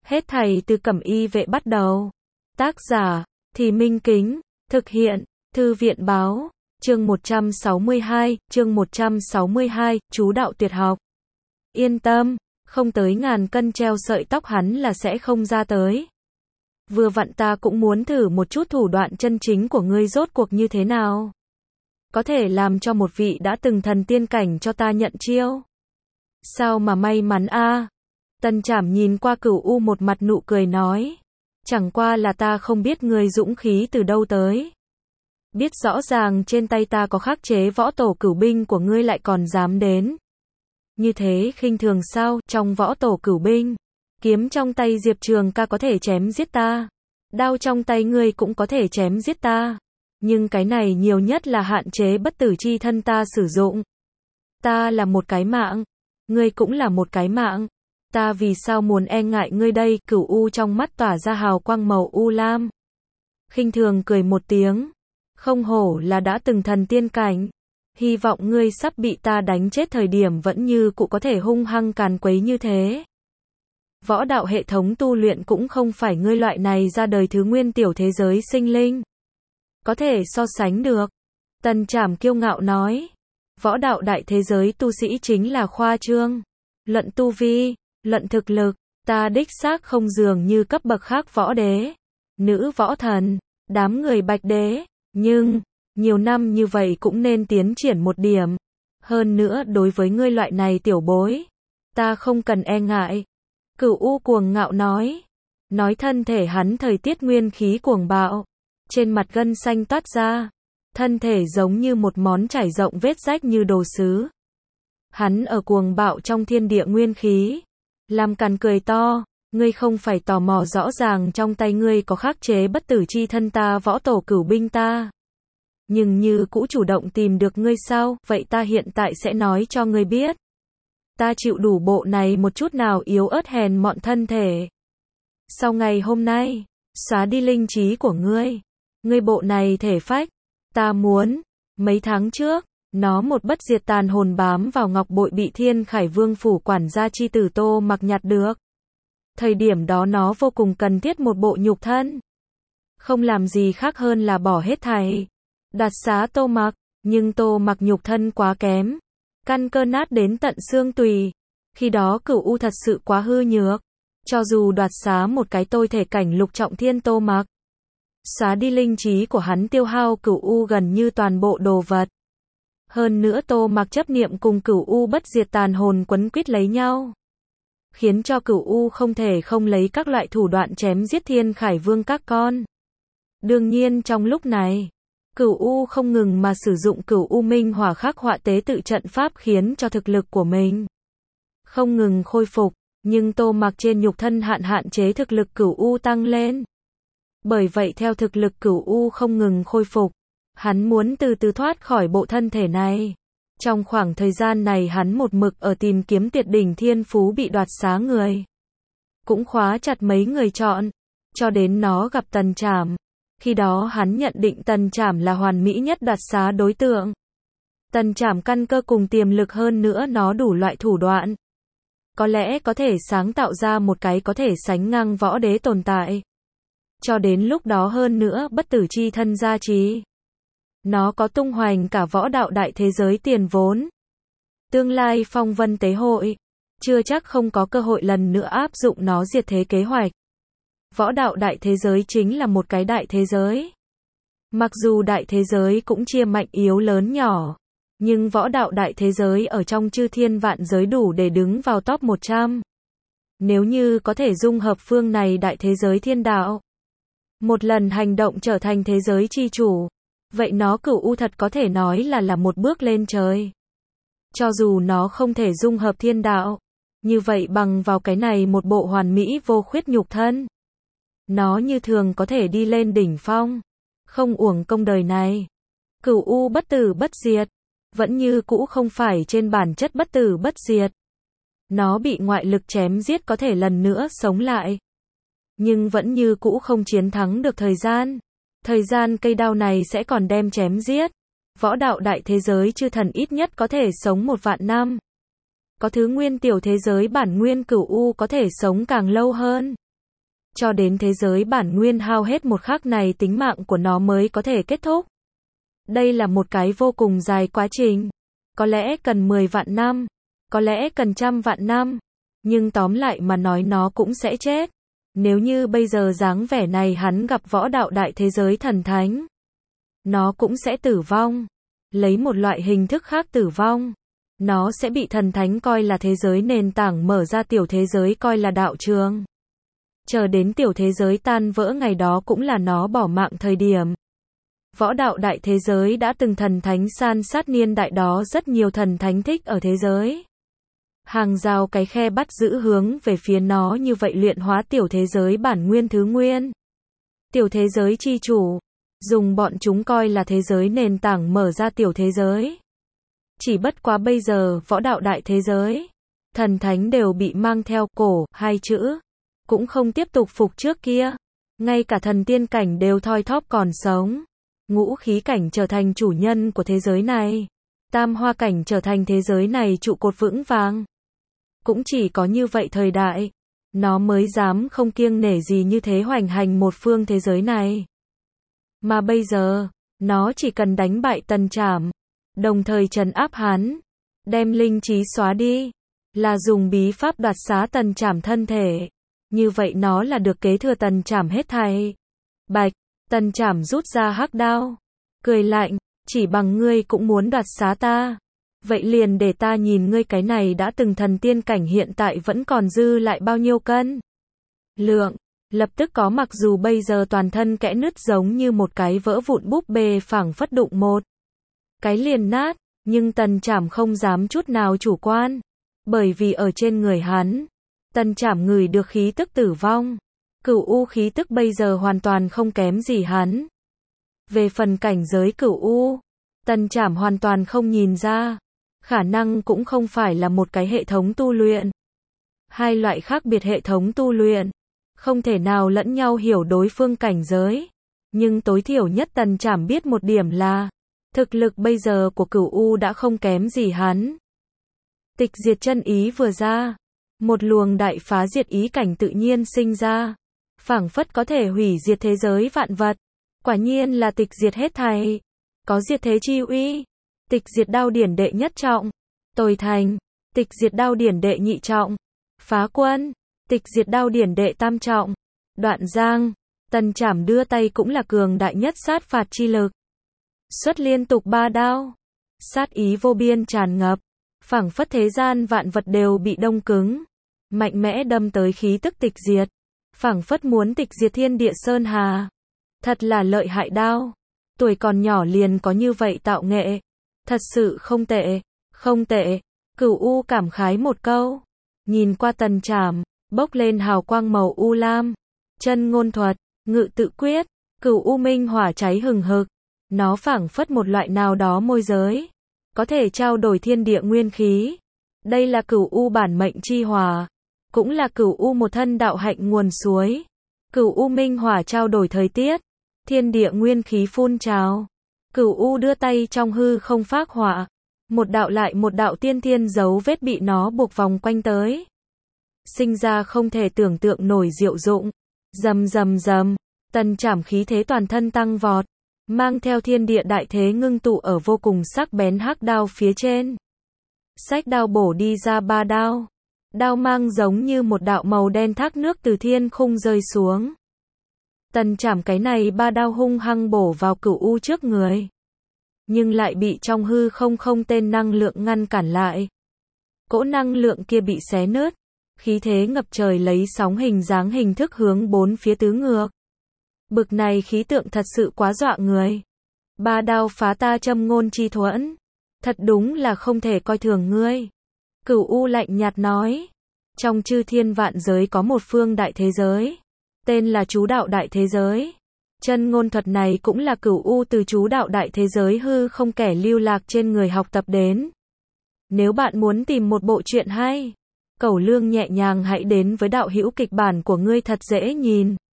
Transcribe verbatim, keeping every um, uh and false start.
Hết thảy từ Cẩm Y Vệ bắt đầu. Tác giả, Thì Minh Kính, thực hiện, Thư viện Báo, chương một trăm sáu mươi hai, chương một trăm sáu mươi hai, chú đạo tuyệt học. Yên tâm, không tới ngàn cân treo sợi tóc hắn là sẽ không ra tới. Vừa vặn ta cũng muốn thử một chút thủ đoạn chân chính của ngươi rốt cuộc như thế nào. Có thể làm cho một vị đã từng thần tiên cảnh cho ta nhận chiêu. Sao mà may mắn a? Tần Trảm nhìn qua Cửu U một mặt nụ cười nói. Chẳng qua là ta không biết ngươi dũng khí từ đâu tới. Biết rõ ràng trên tay ta có khắc chế võ tổ cửu binh của ngươi lại còn dám đến. Như thế khinh thường sao? Trong võ tổ cửu binh, kiếm trong tay Diệp Trường ca có thể chém giết ta. Đao trong tay ngươi cũng có thể chém giết ta. Nhưng cái này nhiều nhất là hạn chế bất tử chi thân ta sử dụng. Ta là một cái mạng. Ngươi cũng là một cái mạng. Ta vì sao muốn e ngại ngươi đây? Cửu U trong mắt tỏa ra hào quang màu u lam. Khinh thường cười một tiếng. Không hổ là đã từng thần tiên cảnh. Hy vọng ngươi sắp bị ta đánh chết thời điểm vẫn như cụ có thể hung hăng càn quấy như thế. Võ đạo hệ thống tu luyện cũng không phải ngươi loại này ra đời thứ nguyên tiểu thế giới sinh linh có thể so sánh được. Tần Trảm kiêu ngạo nói. Võ đạo đại thế giới tu sĩ chính là khoa trương. Luận tu vi, luận thực lực, ta đích xác không dường như cấp bậc khác võ đế, nữ võ thần, đám người bạch đế. Nhưng, nhiều năm như vậy cũng nên tiến triển một điểm. Hơn nữa đối với ngươi loại này tiểu bối, ta không cần e ngại. Cửu U cuồng ngạo nói. Nói thân thể hắn thời tiết nguyên khí cuồng bạo. Trên mặt gân xanh toát ra. Thân thể giống như một món trải rộng vết rách như đồ sứ. Hắn ở cuồng bạo trong thiên địa nguyên khí. Làm càn cười to. Ngươi không phải tò mò rõ ràng trong tay ngươi có khắc chế bất tử chi thân ta võ tổ cửu binh ta. Nhưng như cũ chủ động tìm được ngươi sao? Vậy ta hiện tại sẽ nói cho ngươi biết. Ta chịu đủ bộ này một chút nào yếu ớt hèn mọn thân thể. Sau ngày hôm nay, xóa đi linh trí của ngươi. Ngươi bộ này thể phách. Ta muốn. Mấy tháng trước, nó một bất diệt tàn hồn bám vào ngọc bội bị Thiên Khải Vương phủ quản gia chi tử Tô Mặc nhặt được. Thời điểm đó nó vô cùng cần thiết một bộ nhục thân. Không làm gì khác hơn là bỏ hết thảy. Đoạt xá Tô Mặc, nhưng Tô Mặc nhục thân quá kém. Căn cơ nát đến tận xương tùy. Khi đó Cửu U thật sự quá hư nhược. Cho dù đoạt xá một cái tôi thể cảnh lục trọng thiên Tô Mặc. Xóa đi linh trí của hắn tiêu hao Cửu U gần như toàn bộ đồ vật. Hơn nữa Tô Mặc chấp niệm cùng Cửu U bất diệt tàn hồn quấn quýt lấy nhau. Khiến cho Cửu U không thể không lấy các loại thủ đoạn chém giết Thiên Khải Vương các con. Đương nhiên trong lúc này, Cửu U không ngừng mà sử dụng Cửu U Minh Hỏa khắc họa tế tự trận pháp khiến cho thực lực của mình không ngừng khôi phục, nhưng Tô Mặc trên nhục thân hạn hạn chế thực lực Cửu U tăng lên. Bởi vậy theo thực lực Cửu U không ngừng khôi phục, hắn muốn từ từ thoát khỏi bộ thân thể này. Trong khoảng thời gian này hắn một mực ở tìm kiếm tuyệt đỉnh thiên phú bị đoạt xá người. Cũng khóa chặt mấy người chọn, cho đến nó gặp Tần Trảm. Khi đó hắn nhận định Tần Trảm là hoàn mỹ nhất đoạt xá đối tượng. Tần Trảm căn cơ cùng tiềm lực hơn nữa nó đủ loại thủ đoạn. Có lẽ có thể sáng tạo ra một cái có thể sánh ngang võ đế tồn tại. Cho đến lúc đó hơn nữa bất tử chi thân gia trì. Nó có tung hoành cả võ đạo đại thế giới tiền vốn. Tương lai phong vân tế hội, chưa chắc không có cơ hội lần nữa áp dụng nó diệt thế kế hoạch. Võ đạo đại thế giới chính là một cái đại thế giới. Mặc dù đại thế giới cũng chia mạnh yếu lớn nhỏ, nhưng võ đạo đại thế giới ở trong chư thiên vạn giới đủ để đứng vào top một trăm. Nếu như có thể dung hợp phương này đại thế giới thiên đạo, một lần hành động trở thành thế giới chi chủ, vậy nó Cửu U thật có thể nói là là một bước lên trời. Cho dù nó không thể dung hợp thiên đạo, như vậy bằng vào cái này một bộ hoàn mỹ vô khuyết nhục thân, nó như thường có thể đi lên đỉnh phong. Không uổng công đời này. Cửu U bất tử bất diệt, vẫn như cũ không phải trên bản chất bất tử bất diệt. Nó bị ngoại lực chém giết có thể lần nữa sống lại, nhưng vẫn như cũ không chiến thắng được thời gian. Thời gian cây đao này sẽ còn đem chém giết. Võ đạo đại thế giới chư thần ít nhất có thể sống một vạn năm. Có thứ nguyên tiểu thế giới bản nguyên Cửu U có thể sống càng lâu hơn. cho đến thế giới bản nguyên hao hết một khắc này tính mạng của nó mới có thể kết thúc. Đây là một cái vô cùng dài quá trình. Có lẽ cần mười vạn năm, có lẽ cần trăm vạn năm, nhưng tóm lại mà nói nó cũng sẽ chết. Nếu như bây giờ dáng vẻ này hắn gặp võ đạo đại thế giới thần thánh, nó cũng sẽ tử vong. Lấy một loại hình thức khác tử vong. Nó sẽ bị thần thánh coi là thế giới nền tảng, mở ra tiểu thế giới coi là đạo trường. Chờ đến tiểu thế giới tan vỡ ngày đó cũng là nó bỏ mạng thời điểm. Võ đạo đại thế giới đã từng thần thánh san sát niên đại đó, rất nhiều thần thánh thích ở thế giới. Hàng rào cái khe bắt giữ hướng về phía nó, như vậy luyện hóa tiểu thế giới bản nguyên thứ nguyên. Tiểu thế giới chi chủ, dùng bọn chúng coi là thế giới nền tảng, mở ra tiểu thế giới. Chỉ bất quá bây giờ, võ đạo đại thế giới, thần thánh đều bị mang theo cổ, hai chữ, cũng không tiếp tục phục trước kia. Ngay cả thần tiên cảnh đều thoi thóp còn sống. Ngũ khí cảnh trở thành chủ nhân của thế giới này. Tam hoa cảnh trở thành thế giới này trụ cột vững vàng. Cũng chỉ có như vậy thời đại, nó mới dám không kiêng nể gì như thế hoành hành một phương thế giới này. Mà bây giờ, nó chỉ cần đánh bại Tần Trảm, đồng thời trấn áp hắn, đem linh trí xóa đi, là dùng bí pháp đoạt xá Tần Trảm thân thể. Như vậy nó là được kế thừa Tần Trảm hết thảy. Bạch, Tần Trảm rút ra hắc đao, cười lạnh, chỉ bằng ngươi cũng muốn đoạt xá ta. Vậy liền để ta nhìn ngươi cái này đã từng thần tiên cảnh hiện tại vẫn còn dư lại bao nhiêu cân. Lượng, lập tức có, mặc dù bây giờ toàn thân kẽ nứt giống như một cái vỡ vụn búp bê phảng phất đụng một cái liền nát, nhưng Tần Trảm không dám chút nào chủ quan. Bởi vì ở trên người hắn, Tần Trảm ngửi được khí tức tử vong. Cửu u khí tức bây giờ hoàn toàn không kém gì hắn. Về phần cảnh giới cửu u, Tần Trảm hoàn toàn không nhìn ra. Khả năng cũng không phải là một cái hệ thống tu luyện. Hai loại khác biệt hệ thống tu luyện, không thể nào lẫn nhau hiểu đối phương cảnh giới. Nhưng tối thiểu nhất Tần Trảm biết một điểm là, thực lực bây giờ của cửu u đã không kém gì hắn. Tịch diệt chân ý vừa ra, một luồng đại phá diệt ý cảnh tự nhiên sinh ra. Phảng phất có thể hủy diệt thế giới vạn vật. Quả nhiên là tịch diệt hết thảy. Có diệt thế chi uy. Tịch diệt đao điển đệ nhất trọng, tồi thành. Tịch diệt đao điển đệ nhị trọng, phá quân. Tịch diệt đao điển đệ tam trọng, đoạn giang. Tần Trảm đưa tay cũng là cường đại nhất sát phạt chi lực. Xuất liên tục ba đao. Sát ý vô biên tràn ngập. Phảng phất thế gian vạn vật đều bị đông cứng. Mạnh mẽ đâm tới khí tức tịch diệt. Phảng phất muốn tịch diệt thiên địa sơn hà. Thật là lợi hại đao. Tuổi còn nhỏ liền có như vậy tạo nghệ. Thật sự không tệ, không tệ. Cửu u cảm khái một câu. Nhìn qua Tần Trảm, bốc lên hào quang màu u lam. Chân ngôn thuật, ngự tự quyết, cửu u minh hỏa cháy hừng hực. Nó phảng phất một loại nào đó môi giới. Có thể trao đổi thiên địa nguyên khí. Đây là cửu u bản mệnh chi hỏa. Cũng là cửu u một thân đạo hạnh nguồn suối. Cửu u minh hỏa trao đổi thời tiết. Thiên địa nguyên khí phun trào. Cửu u đưa tay trong hư không phác họa. Một đạo lại một đạo tiên thiên dấu vết bị nó buộc vòng quanh tới. Sinh ra không thể tưởng tượng nổi diệu dụng. Rầm rầm rầm. Tần Trảm khí thế toàn thân tăng vọt. Mang theo thiên địa đại thế ngưng tụ ở vô cùng sắc bén hắc đao phía trên. Xách đao bổ đi ra ba đao. Đao mang giống như một đạo màu đen thác nước từ thiên khung rơi xuống. Tần Trảm cái này ba đao hung hăng bổ vào cửu u trước người. Nhưng lại bị trong hư không không tên năng lượng ngăn cản lại. Cỗ năng lượng kia bị xé nứt. Khí thế ngập trời lấy sóng hình dáng hình thức hướng bốn phía tứ ngược. Bực này khí tượng thật sự quá dọa người. Ba đao phá ta châm ngôn chi thuẫn. Thật đúng là không thể coi thường ngươi. Cửu u lạnh nhạt nói. Trong chư thiên vạn giới có một phương đại thế giới. Tên là chú đạo đại thế giới. Chân ngôn thuật này cũng là cửu u từ chú đạo đại thế giới hư không kẻ lưu lạc trên người học tập đến. Nếu bạn muốn tìm một bộ truyện hay, Cẩu Lương nhẹ nhàng hãy đến với đạo hữu kịch bản của ngươi thật dễ nhìn.